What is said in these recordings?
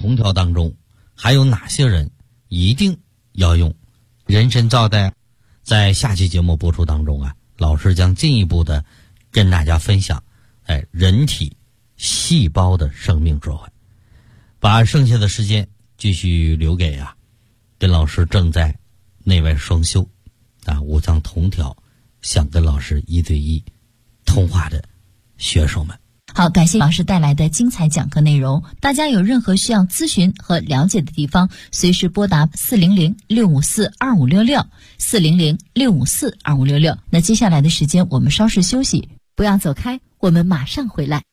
同条当中还有哪些人一定要用人参皂的？在下期节目播出当中啊，老师将进一步的跟大家分享人体细胞的生命智慧。把剩下的时间继续留给跟老师正在内外双修五脏同调想跟老师1对1通话的学生们。 好，感谢老师带来的精彩讲课内容。大家有任何需要咨询和了解的地方，随时拨打400-654-2566 400-654-2566。那接下来的时间我们稍事休息，不要走开，我们马上回来。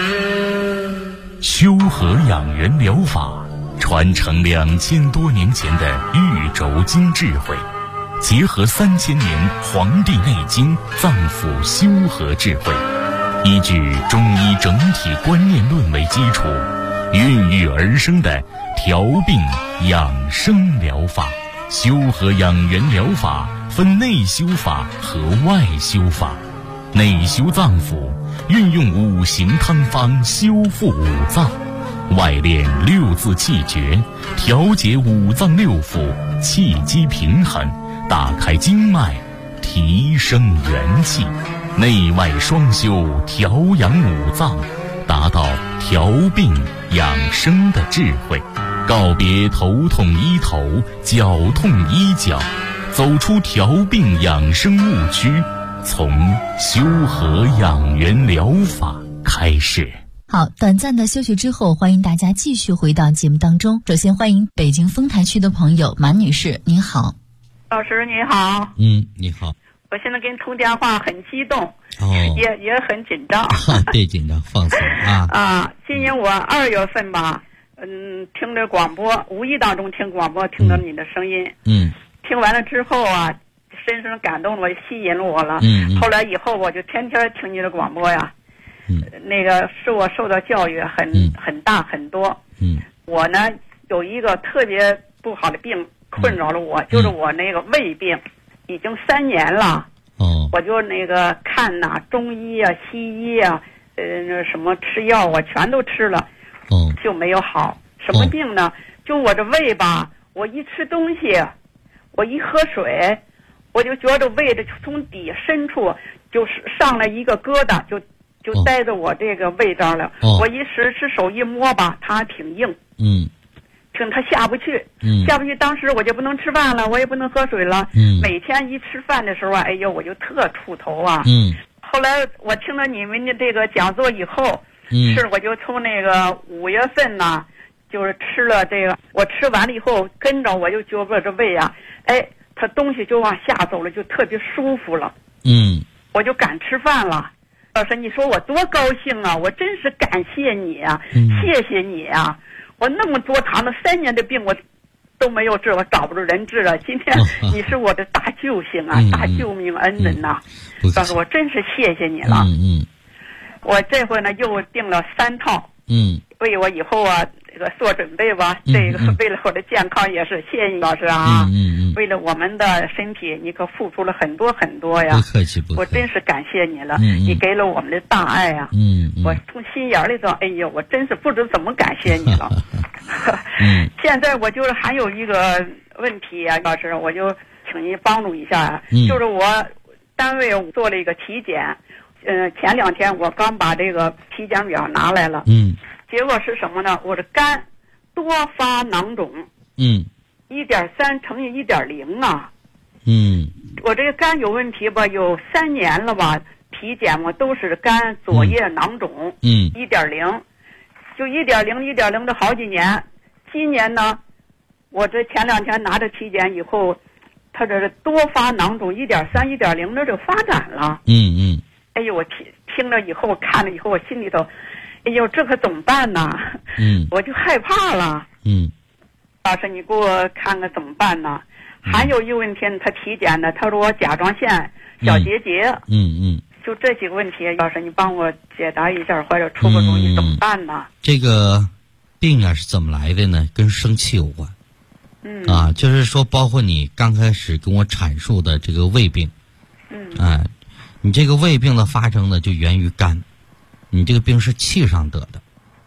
修和养元疗法传承2000多年前的玉轴经智慧，结合3000年《黄帝内经》脏腑修和智慧，依据中医整体观念论为基础，孕育而生的调病养生疗法。修和养元疗法分内修法和外修法。内修脏腑，运用五行汤方修复五脏；外练6字气诀，调节五脏六腑，气机平衡，打开经脉，提升元气。内外双修，调养五脏，达到调病养生的智慧。告别头痛医头，脚痛医脚，走出调病养生误区，从修和养元疗法开始。 好，短暂的休息之后，欢迎大家继续回到节目当中。首先欢迎北京丰台区的朋友马女士，您好。 老师你好。 你好。 我现在跟你通电话很激动，也很紧张。 别紧张，放松今年我2月份吧，听着广播，无意当中听广播，听到你的声音，听完了之后深深感动了，吸引了我了。后来以后我就天天听你的广播呀。那个是我受到教育很大很多。我呢有一个特别不好的病困扰了我，就是我那个胃病，已经3年了。我就那个看中医西医什么吃药全都吃了，就没有好。什么病呢？就我这胃吧，我一吃东西，我一喝水，我就觉得胃的从底深处就是上来一个疙瘩，就待着我这个胃这儿了。我一使手一摸吧，它还挺硬。听它下不去，当时我就不能吃饭了，我也不能喝水了。每天一吃饭的时候我就特怵头后来我听了你们的这个讲座以后，我就从那个5月份就是吃了这个，我吃完了以后跟着我就觉得这胃它东西就往下走了，就特别舒服了。我就敢吃饭了。老师，你说我多高兴啊！我真是感谢你谢谢你我那么多长的3年的病我都没有治，我找不着人治了。今天你是我的大救星大救命恩人老师，我真是谢谢你了。我这回呢又订了3套，为我以后这个做准备吧。这个为了我的健康也是，谢谢你老师为了我们的身体，你可付出了很多很多呀。 不客气。我真是感谢你了。你给了我们的大爱我从心眼里头，我真是不知怎么感谢你了。现在我就是还有一个问题老师，我就请您帮助一下就是我单位做了一个体检，前2天我刚把这个体检表拿来了，结果是什么呢？我的肝多发囊肿，1.3乘以1.0我这个肝有问题吧，有3年了吧，体检我都是肝左叶囊肿，1.0，就1.0的好几年。今年呢，我这前2天拿着体检以后，它这多发囊肿1.3、1.0的就发展了。我听了以后，看了以后，我心里头，这可怎么办呢？我就害怕了。老师，你给我看看怎么办呢？还有一个问题，他体检呢，他说我甲状腺小结节。就这几个问题，老师你帮我解答一下，或者出个主意怎么办呢？ 这个病是怎么来的呢？跟生气有关。就是说，包括你刚开始跟我阐述的这个胃病。你这个胃病的发生呢，就源于肝。你这个病是气上得的。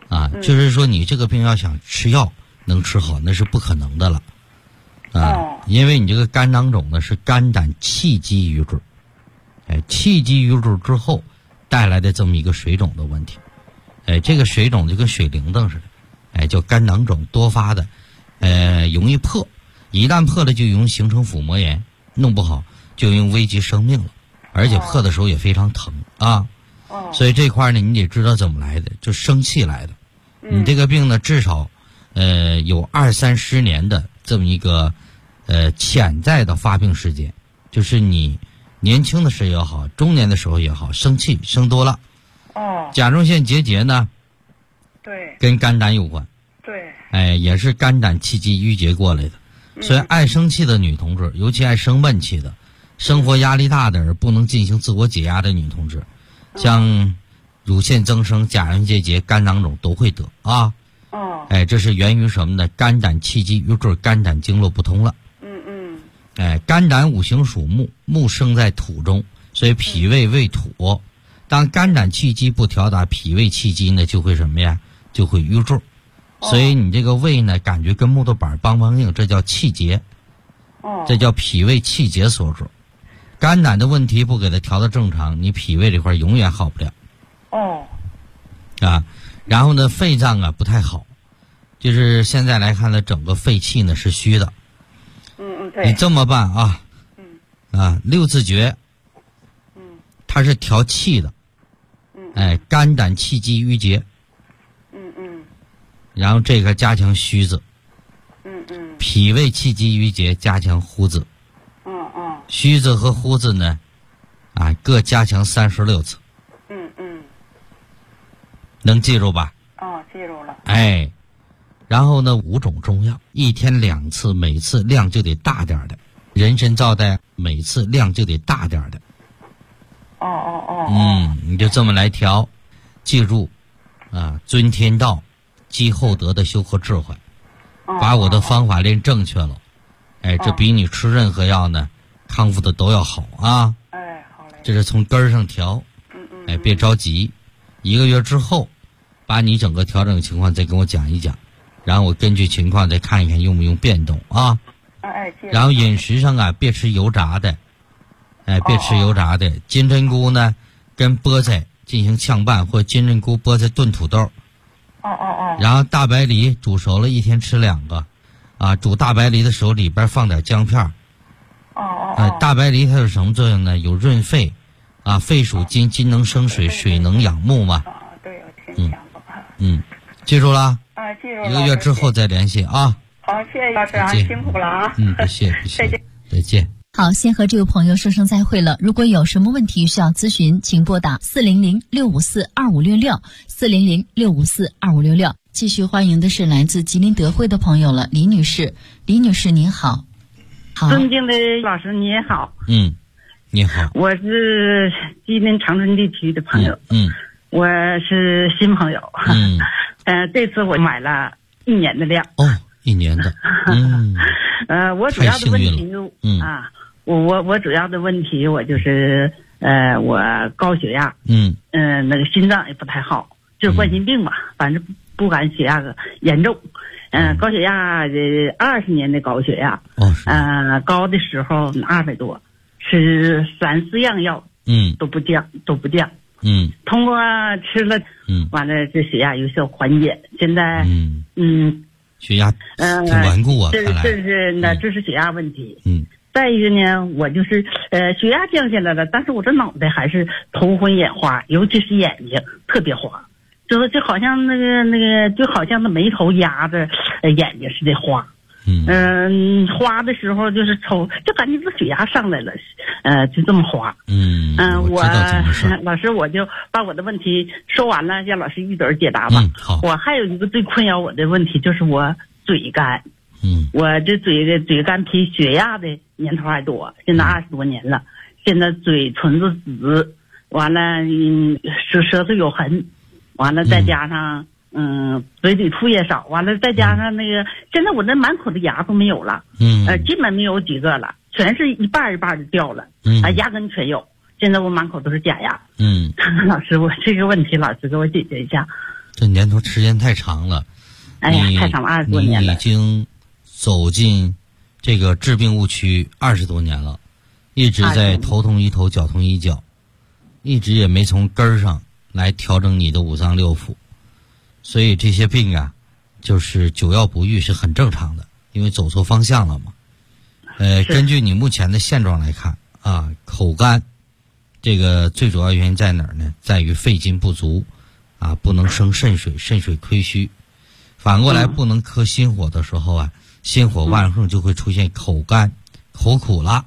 啊，就是说你这个病要想吃药能吃好，那是不可能的了。因为你这个肝囊肿呢是肝胆气机瘀滞，气机瘀滞之后带来的这么一个水肿的问题，这个水肿就跟水铃铛似的，叫肝囊肿多发的，容易破，一旦破了就容易形成腹膜炎，弄不好就容易危及生命了，而且破的时候也非常疼啊。所以这块呢，你得知道怎么来的，就生气来的。你这个病呢，至少有20-30年的这么一个潜在的发病时间，就是你年轻的时候也好，中年的时候也好，生气生多了。甲状腺结节呢， 对， 跟肝胆有关。 对， 也是肝胆气机郁结过来的。所以爱生气的女同志，尤其爱生闷气的，生活压力大的而不能进行自我解压的女同志，像乳腺增生、甲状腺结节、肝囊肿都会得啊。这是源于什么呢？肝胆气机郁滞，肝胆经络不通了。肝胆五行属木，木生在土中，所以脾胃为土。当肝胆气机不调达，脾胃气机呢就会什么呀？就会瘀滞。所以你这个胃呢，感觉跟木头板梆梆硬，这叫气结。这叫脾胃气结所致。肝胆的问题不给它调到正常，你脾胃这块永远好不了。然后呢，肺脏啊不太好，就是现在来看呢，整个肺气呢是虚的。 对。 你这么办啊？六字诀。它是调气的。肝胆气机郁结。然后这个加强虚字。脾胃气机郁结加强呼字。虚字和呼字呢，各加强36次。能记住吧？ 记住了。 然后呢，5种中药，一天2次，每次量就得大点的。人参皂苷每次量就得大点的。你就这么来调，记住遵天道，积厚德的修和智慧，把我的方法练正确了，这比你吃任何药呢康复的都要好啊。 好嘞。 这是从根儿上调。别着急，1个月之后把你整个调整情况再跟我讲一讲，然后我根据情况再看一看用不用变动啊。然后饮食上别吃油炸的，别吃油炸的。金针菇呢跟菠菜进行炝拌，或金针菇菠菜炖土豆。然后大白梨煮熟了一天吃2个，煮大白梨的时候里边放点姜片。大白梨它有什么作用呢？有润肺，肺属金，金能生水，水能养木嘛。 对，我听讲过。 记住了？ 记住了。 1个月之后再联系啊。 好，谢谢老师辛苦了啊。 不谢。再见。 好，先和这位朋友说声再会了。如果有什么问题需要咨询，请拨打400-654-2566 400-654-2566。继续欢迎的是来自吉林德惠的朋友了，李女士。李女士您好。 尊敬的老师你也好。 你好。 我是吉林长春地区的朋友。我是新朋友。这次我买了1年的量。 1年的。 我主要的问题我主要的问题我就是我高血压。那个心脏也不太好，就是冠心病吧，反正不敢血压严重。高血压20年的高血压。高的时候200多，吃3-4样药都不降。通过吃了完了这血压有效缓解。现在血压挺顽固啊。 这是血压问题。再一个呢，我就是血压降下来了，但是我这脑袋还是头昏眼花，尤其是眼睛特别花，就好像那个就好像那眉头压着眼睛似的花。花的时候就是抽，就感觉这血压上来了，就这么花。 我知道怎么事。 老师，我就把我的问题说完了，让老师一准解答吧。 好。 我还有一个最困扰我的问题，就是我嘴干。我这嘴干比血压的年头还多，现在20多年了。现在嘴唇子紫，完了舌头有痕，完了再加上嘴里吐也少，完了再加上那个，现在我这满口的牙都没有了。基本没有几个了，全是一半一半的掉了。牙根全有，现在我满口都是假牙。老师，我这个问题老师给我解决一下。 这年头时间太长了。 哎呀，太长了，20多年了。 你已经走进这个治病误区20多年了，一直在头痛医头，脚痛医脚，一直也没从根儿上来调整你的五脏六腑，所以这些病啊，就是久药不愈是很正常的，因为走错方向了嘛。根据你目前的现状来看啊，口干，这个最主要原因在哪儿呢？在于肺金不足啊，不能生肾水，肾水亏虚。反过来不能克心火的时候啊，心火旺盛就会出现口干、口苦了。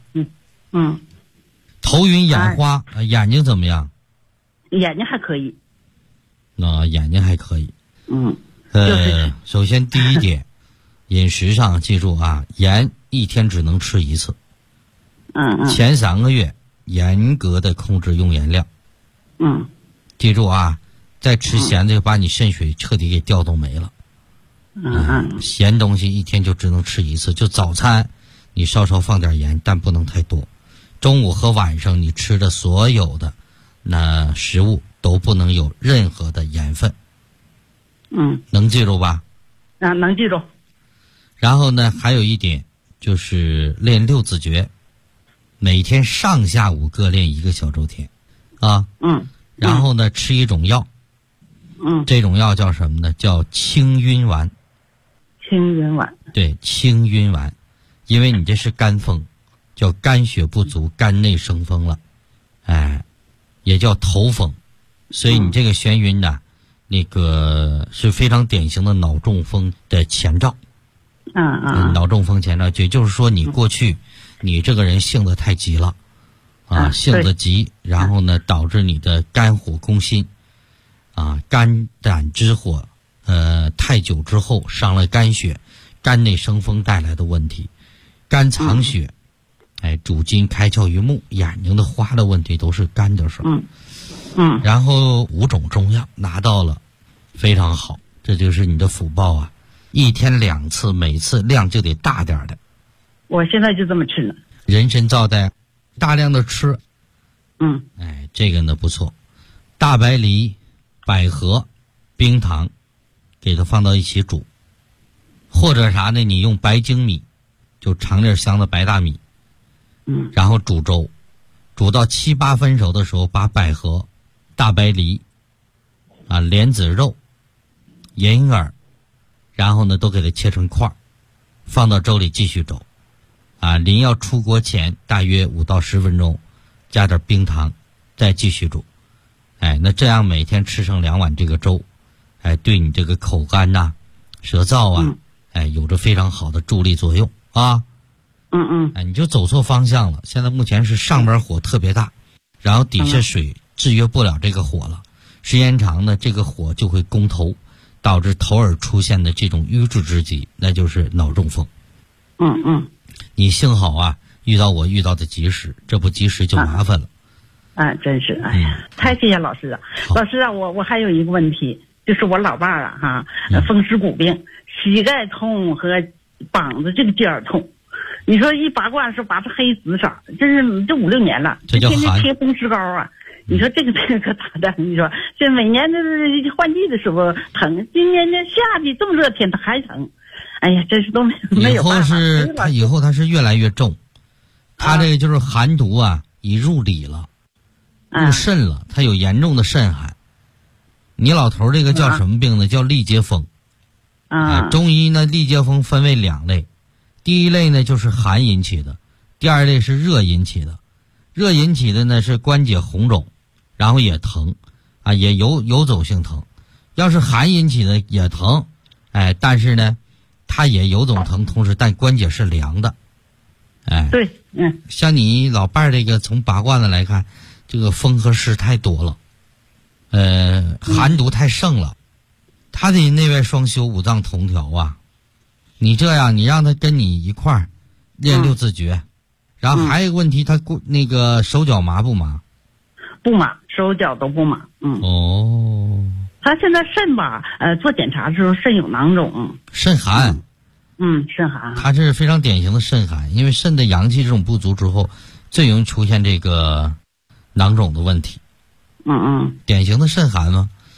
头晕眼花，眼睛怎么样？ 眼睛还可以。 那眼睛还可以。 就是首先第一点，饮食上记住啊，盐1天只能吃1次。前3个月严格的控制用盐量。记住啊，再吃咸的就把你肾水彻底给调动没了。咸东西1天就只能吃1次，就早餐你稍稍放点盐，但不能太多。中午和晚上你吃的所有的那食物都不能有任何的盐分。能记住吧？ 能记住。 然后呢，还有一点就是练6字诀，每天上下午各练1个小周天啊。然后呢，吃一种药。这种药叫什么呢？叫清晕丸。 清晕丸。对， 清晕丸，因为你这是肝风，叫肝血不足，肝内生风了，也叫头风，所以你这个眩晕呢，那个是非常典型的脑中风的前兆。脑中风前兆，也就是说你过去你这个人性子太急了性子急，然后呢导致你的肝火攻心肝胆之火太久之后伤了肝血，肝内生风带来的问题，肝藏血主筋开窍于目，眼睛的花的问题都是肝的事儿。然后5种中药拿到了，非常好，这就是你的福报啊！1天2次，每次量就得大点的。 我现在就这么吃呢。 人参皂苷，大量的吃。这个呢不错。大白梨、百合、冰糖，给它放到一起煮，或者啥呢？你用白粳米，就长粒香的白大米，然后煮粥，煮到7、8分熟的时候，把百合、大白梨莲子肉、银耳，然后呢都给它切成块，放到粥里继续煮。临要出锅前大约5到10分钟，加点冰糖，再继续煮。那这样每天吃上2碗这个粥，对你这个口干呐、舌燥有着非常好的助力作用啊。你就走错方向了。现在目前是上边火特别大，然后底下水制约不了这个火了，时间长呢，这个火就会攻头，导致头耳出现的这种瘀滞之疾，那就是脑中风。你幸好啊，遇到我遇到的及时，这不及时就麻烦了。 真是，哎呀，太谢谢老师了。老师啊，我还有一个问题，就是我老伴儿风湿骨病，膝盖痛和膀子这个尖儿痛。你说一拔罐是拔成黑紫色，这5、6年了， 这叫天天贴风湿膏啊。你说这个可咋的？你说这每年的换季的时候疼，今年这夏季这么热天它还疼。哎呀，真是都没有办法。 以后它是越来越重，它这个就是寒毒已入里了，入肾了，它有严重的肾寒。你老头这个叫什么病呢？叫痢结风。中医呢，痢结风分为2类，第一类呢就是寒引起的，第2类是热引起的。热引起的呢是关节红肿，然后也疼也游走性疼。要是寒引起的也疼，但是呢它也游走疼，同时但关节是凉的。 对， 像你老伴儿这个从拔罐子来看，这个风和湿太多了，寒毒太盛了，他得内外双修，五脏同调啊。你这样，你让他跟你一块儿练6字诀，然后还有一个问题，他那个手脚麻不麻？ 不麻，手脚都不麻。他现在肾做检查的时候肾有囊肿， 肾寒。 肾寒。 他是非常典型的肾寒，因为肾的阳气这种不足之后，最容易出现这个囊肿的问题。典型的肾寒吗？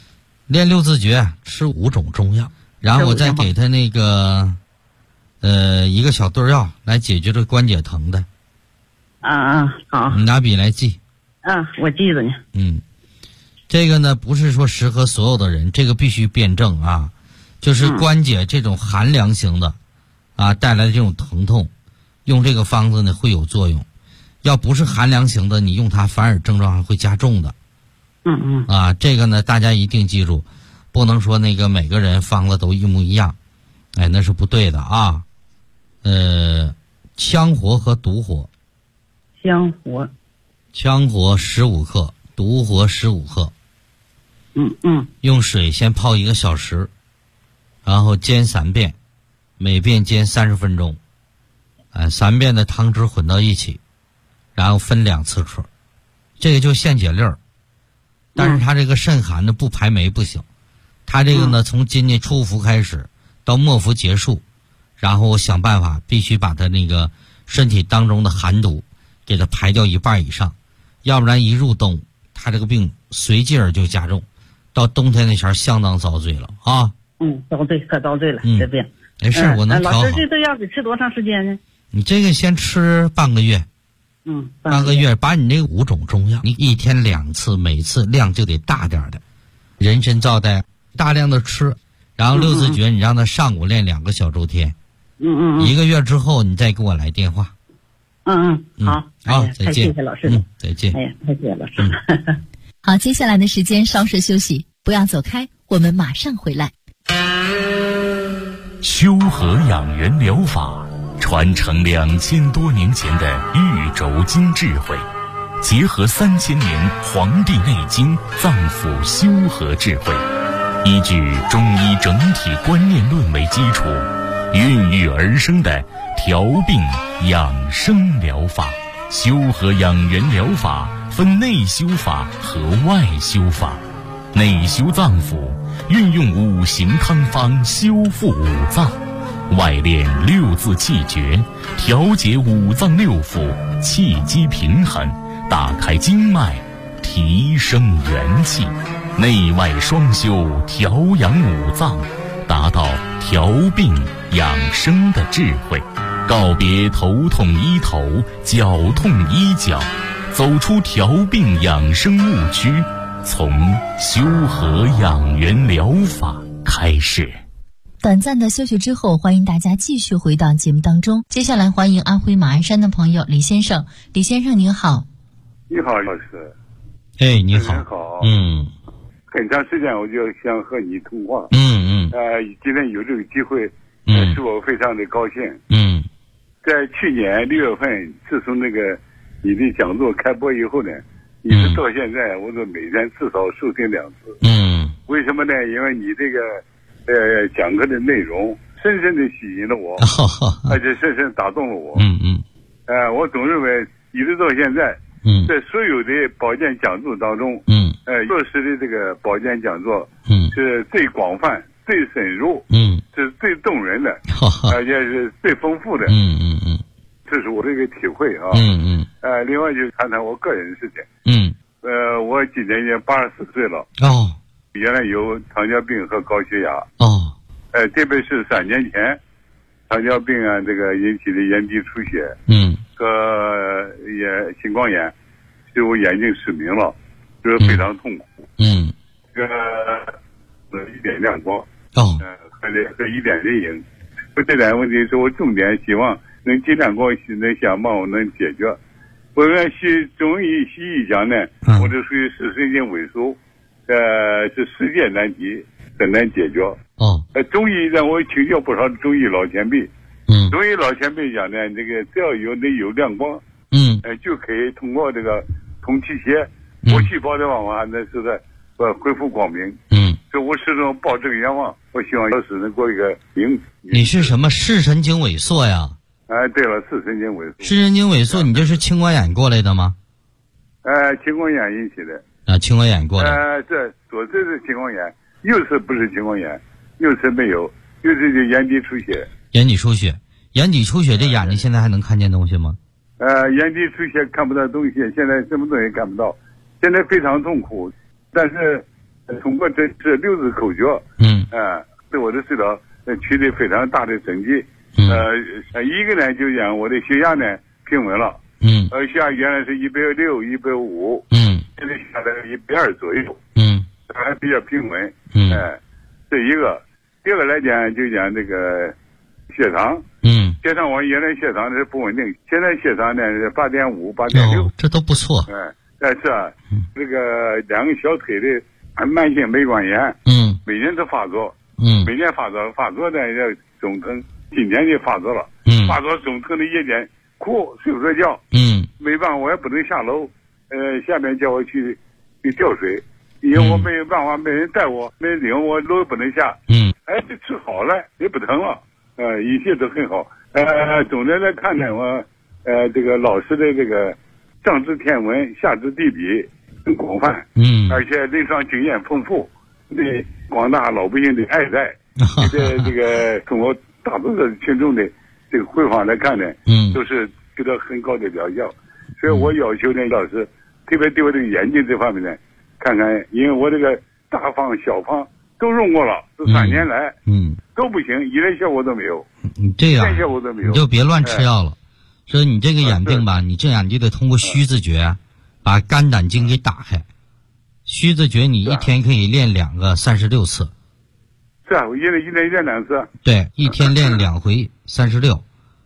练六字诀，吃5种中药，然后我再给他那个一个小对药来解决这关节疼的。 好。 你拿笔来记。 我记着呢。 这个呢不是说适合所有的人，这个必须辩证啊。就是关节这种寒凉型的带来的这种疼痛，用这个方子呢会有作用。要不是寒凉型的，你用它反而症状还会加重的。这个呢大家一定记住，不能说那个每个人方子都一模一样，那是不对的啊。羌活和独活。 羌活 15克，独活15克。用水先泡1个小时，然后煎3遍，每遍煎30分钟。3遍的汤汁混到一起，然后分2次喝。这个就现解粒儿。但是它这个肾寒的不排霉不行，它这个呢从今年初伏开始到末伏结束，然后想办法必须把它那个身体当中的寒毒给它排掉1半以上，要不然一入冬，它这个病随即而就加重，到冬天那前相当遭罪了啊。 遭罪可遭罪了，这病。 没事，我能调好。 老师，这都要得吃多长时间呢？ 你这个先吃半个月。半个月，把你那5种中药，你1天2次，每次量就得大点的。人参皂苷大量的吃，然后六字诀你让他上午练2个小周天。1个月之后你再给我来电话。 好， 再见。 谢谢老师。 再见。 太谢谢老师。 好，接下来的时间稍事休息，不要走开，我们马上回来。 修和养元疗法传承2000多年前的玉轴经智慧，结合3000年《黄帝内经》脏腑修和智慧，依据中医整体观念论为基础，孕育而生的调病养生疗法。修和养元疗法分内修法和外修法。内修脏腑，运用5行汤方修复5脏；外练6字气诀，调节5脏6腑，气机平衡，打开经脉，提升元气。内外双修，调养5脏，达到调病养生的智慧。告别头痛医头，脚痛医脚，走出调病养生误区，从修和养元疗法开始。 短暂的休息之后，欢迎大家继续回到节目当中。接下来欢迎安徽马鞍山的朋友李先生。李先生您好。 你好，老师。 你好。 你好。很长时间我就想和你通话。今天有这个机会，使我非常的高兴。在去年6月份，自从那个你的讲座开播以后呢，一直到现在，我都每天至少收听2次。为什么呢？因为你这个讲课的内容深深的吸引了我，而且深深打动了我。我总认为一直到现在，在所有的保健讲座当中，落实的这个保健讲座，是最广泛、最深入，是最动人的，而且是最丰富的。这是我的一个体会啊。另外就谈谈我个人的事情。我今年已经84岁了。原来有糖尿病和高血压。特别是3年前，糖尿病这个引起的眼底出血，和青光眼，使我眼睛失明了，就是非常痛苦。这个一点亮光，和一点阴影。这点问题是我重点希望能尽量能想办法能解决。我按中医西医讲呢，我这属于视神经萎缩，是世界难题，很难解决。中医让我请教不少中医老前辈。中医老前辈讲呢，这个只要有亮光，就可以通过这个通气血、活细胞的方法，那是在恢复光明。所以我始终抱这个愿望，我希望老师能给我一个名。 你是什么视神经萎缩呀？ 对了，视神经萎缩。 视神经萎缩，你这是青光眼过来的吗？ 青光眼引起的。 青光眼过来。 这左侧是青光眼，右侧不是青光眼，右侧没有，右侧就眼底出血。眼底出血，这眼睛现在还能看见东西吗？眼底出血看不到东西，现在什么东西看不到，现在非常痛苦。但是通过这6次口诀，对我的指导取得非常大的成绩。一个呢，就讲我的血压呢平稳了。血压原来是160、150，现在下来120左右。还比较平稳。这一个。第二个来讲，就讲这个血糖。血糖我原来血糖是不稳定，现在血糖呢是8.5、8.6。 这都不错。 但是这个2个小腿的慢性眉管炎，每年都发作。每年发作呢要总疼，今天就发作了。发作总疼的夜间哭，睡不着觉。没办法，我也不能下楼。下面叫我去吊水，因为我没有办法，没人带我，没人领我，楼也不能下。这治好了，也不疼了。一切都很好。总的来看呢，我这个老师的这个上知天文，下知地理很广泛。而且临床经验丰富，对广大老百姓的爱戴，这个通过大多数群众的这个回访来看呢，都是给到很高的疗效。所以我要求呢，老师特别对我这个眼睛这方面呢，看看，因为我这个大方小方都用过了，这3年来，都不行，一点效果都没有。 你这样，你就别乱吃药了。说你这个眼病吧，你这样你就得通过虚字诀，把肝胆经给打开。虚字诀你一天可以练2个36次。 是啊，我一天练2次。 对，一天练2回36。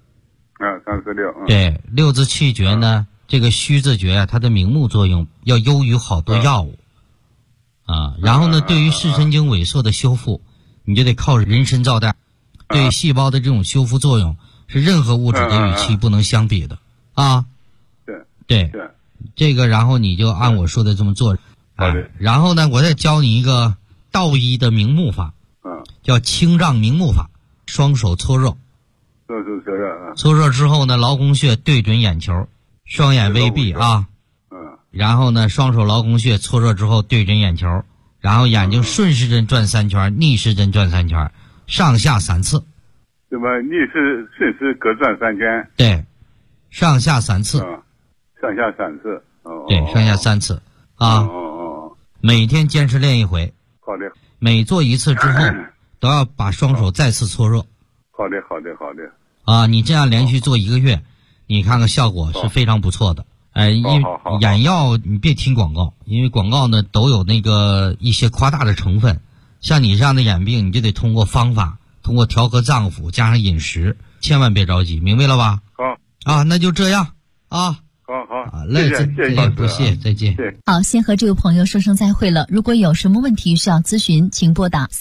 36。 对，6字气诀呢，这个虚字诀它的明目作用要优于好多药物。然后呢，对于视神经萎缩的修复，你就得靠人参皂苷，对细胞的这种修复作用是任何物质的与其不能相比的啊。对，这个然后你就按我说的这么做。然后呢，我再教你一个道医的明目法，叫清胀明目法。双手搓热，搓热之后呢，劳宫穴对准眼球，双眼微闭啊。然后呢，双手劳宫穴搓热之后对准眼球，然后眼睛顺时针转3圈，逆时针转3圈，上下3次。 那么逆时顺时各转3圈。 对，上下3次。 上下3次。 对，上下3次啊。每天坚持练1回。 好的。 每做1次之后，都要把双手再次搓热。 好的。 你这样连续做1个月，你看看效果是非常不错的。因为眼药你别听广告，因为广告呢都有那个一些夸大的成分。像你这样的眼病，你就得通过方法，通过调和脏腑加上饮食，千万别着急，明白了吧？好。那就这样啊。好嘞，谢谢，不谢，再见。 好，先和这位朋友说声再会了。如果有什么问题需要咨询，请拨打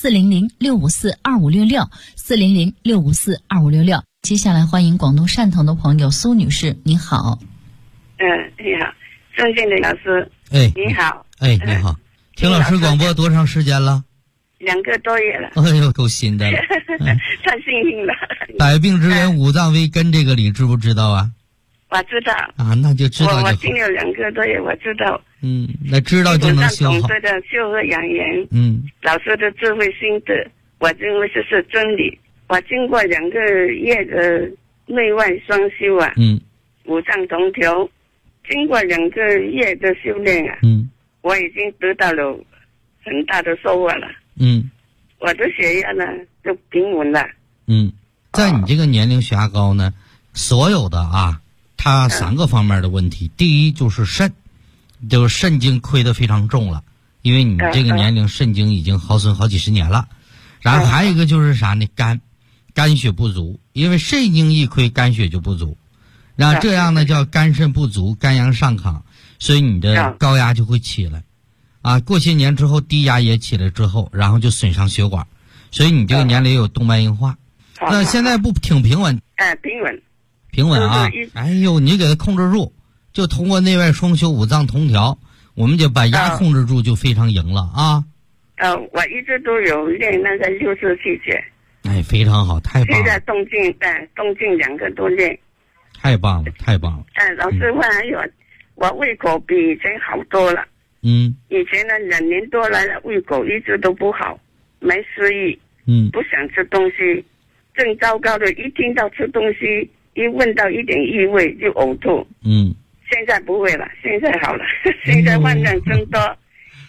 400-654-2566，400-654-2566。接下来欢迎广东汕头的朋友苏女士，您好。 你好，郑建的老师。你好。 你好。听老师广播多长时间了 ？2个多月了。 哎呦，够新的了。 太幸运了。 百病之源五脏为根，这个你知不知道啊？ 我知道。 那就知道就好。 我经历了2个多月，我知道。 那知道就能修好。 总对的修和养颜。老师的智慧心得，我认为这是真理。我经过2个月的内外双修啊。五脏同调。经过2个月的修炼啊，我已经得到了很大的收获了。我的血压呢就平稳了。 在你这个年龄血压高呢，所有的它3个方面的问题。第一就是肾，就是肾经亏得非常重了，因为你这个年龄肾经已经耗损好几十年了。然后还有一个就是啥呢？肝血不足，因为肾经一亏，肝血就不足。那这样呢叫肝肾不足，肝阳上亢，所以你的高压就会起来。过些年之后低压也起来之后，然后就损伤血管，所以你这个年龄有动脉硬化。那现在不挺平稳？平稳啊！哎呦，你给它控制住，就通过内外双修五脏同调，我们就把压控制住，就非常赢了啊！ 我一直都有练那个6字气诀。 非常好，太棒了！ 现在动静2个都练。 太棒了，太棒了！ 老师问还有，我胃口比以前好多了。以前呢2年多来了，胃口一直都不好，没食欲，不想吃东西，正糟糕的，一听到吃东西，一闻到一点异味就呕吐。现在不会了，现在好了，现在饭量增多，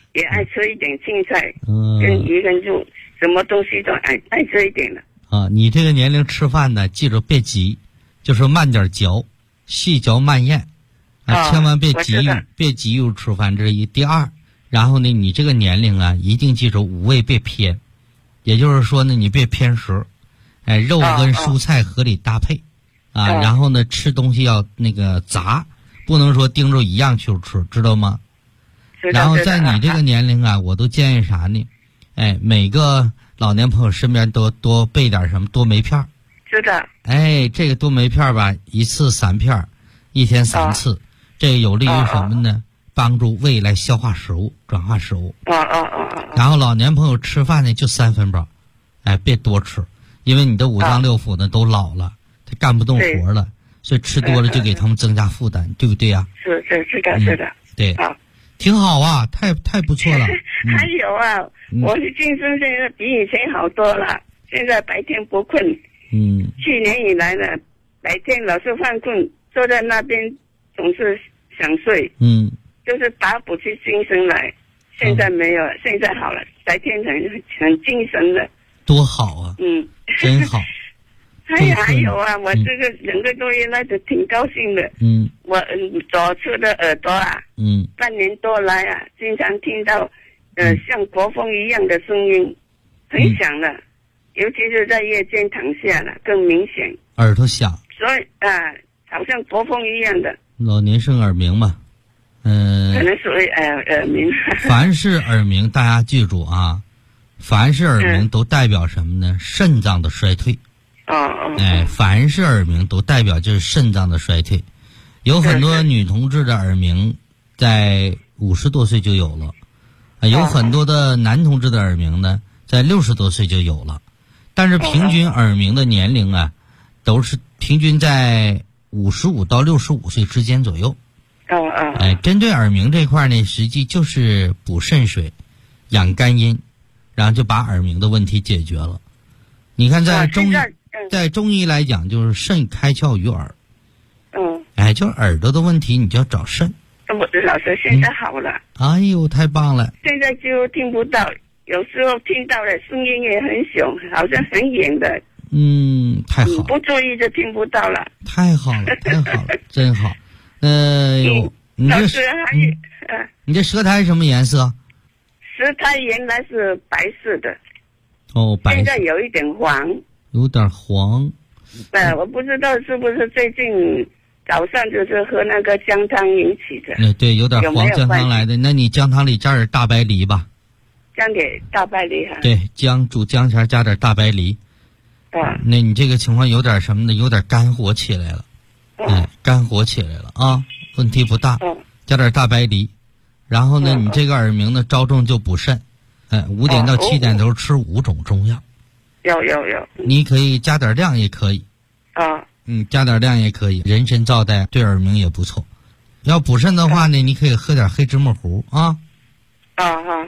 也爱吃一点青菜，跟鱼跟肉，什么东西都爱吃一点的。 啊，你这个年龄吃饭呢，记住别急，就是慢点嚼，细嚼慢咽，千万别急于吃饭，这是一。第二，然后呢，你这个年龄啊，一定记住五味别偏，也就是说呢，你别偏食，肉跟蔬菜合理搭配，然后呢，吃东西要那个杂，不能说盯着一样去吃，知道吗？然后在你这个年龄啊，我都建议啥呢？每个老年朋友身边多备点什么多酶片。 知道。 这个多酶片吧，一次3片，一天3次，这个有利于什么呢？帮助胃来消化食物、转化食物。然后老年朋友吃饭呢就3分饱，别多吃，因为你的五脏六腑呢都老了，他干不动活了，所以吃多了就给他们增加负担，对不对呀？ 是的。 对。挺好啊，太不错了。 还有啊，我的精神现在比以前好多了，现在白天不困。去年以来呢，白天老是犯困，坐在那边总是想睡。就是打补起精神来。现在没有，现在好了，白天很精神的。 多好啊！真好。 还有啊，我这个2个多月来的挺高兴的。我左侧的耳朵啊，半年多来啊，经常听到像国风一样的声音，很响的，尤其是在夜间躺下了更明显。 耳朵响。 所以好像国风一样的。 老年生耳鸣嘛， 可能属于耳鸣。 凡是耳鸣，大家记住啊，凡是耳鸣都代表什么呢？肾脏的衰退。凡是耳鸣都代表就是肾脏的衰退，有很多女同志的耳鸣在50多岁就有了，有很多的男同志的耳鸣呢在60多岁就有了，但是平均耳鸣的年龄啊，都是平均在55到65岁之间左右。针对耳鸣这块呢，实际就是补肾水、养肝阴，然后就把耳鸣的问题解决了。你看在中医来讲，就是肾开窍于耳。就是耳朵的问题，你就要找肾。 我的老师现在好了。 哎呦，太棒了！ 现在就听不到，有时候听到的声音也很响，好像很远的。 太好了。 不注意就听不到了。 太好了，真好。 老师你这舌苔什么颜色？ 舌苔原来是白色的。 白色。 现在有一点黄。 有点黄。 我不知道是不是最近早上就是喝那个姜汤引起的。 对，有点黄姜汤来的。那你姜汤里加点大白梨吧。 加点大白梨哈。 对，煮姜前加点大白梨。那你这个情况有点什么呢？有点肝火起来了。肝火起来了啊，问题不大。加点大白梨，然后呢，你这个耳鸣呢，着重就补肾。5点到7点都吃5种中药。 有。 你可以加点量也可以。加点量也可以。人参皂苷对耳鸣也不错。要补肾的话呢，你可以喝点黑芝麻糊啊。 还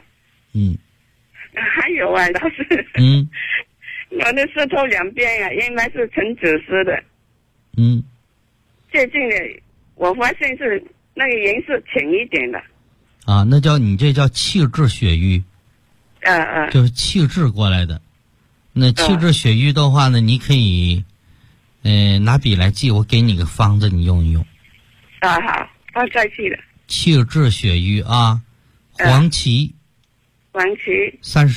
有啊，老师。我的舌头两边啊，原来是呈紫色的。最近呢，我发现是那个颜色浅一点的。 那你这叫气滞血瘀。就是气滞过来的。那气滞血瘀的话呢，你可以拿笔来记，我给你个方子，你用一用。 好，我再记了。 气滞血瘀啊，黄芪。 30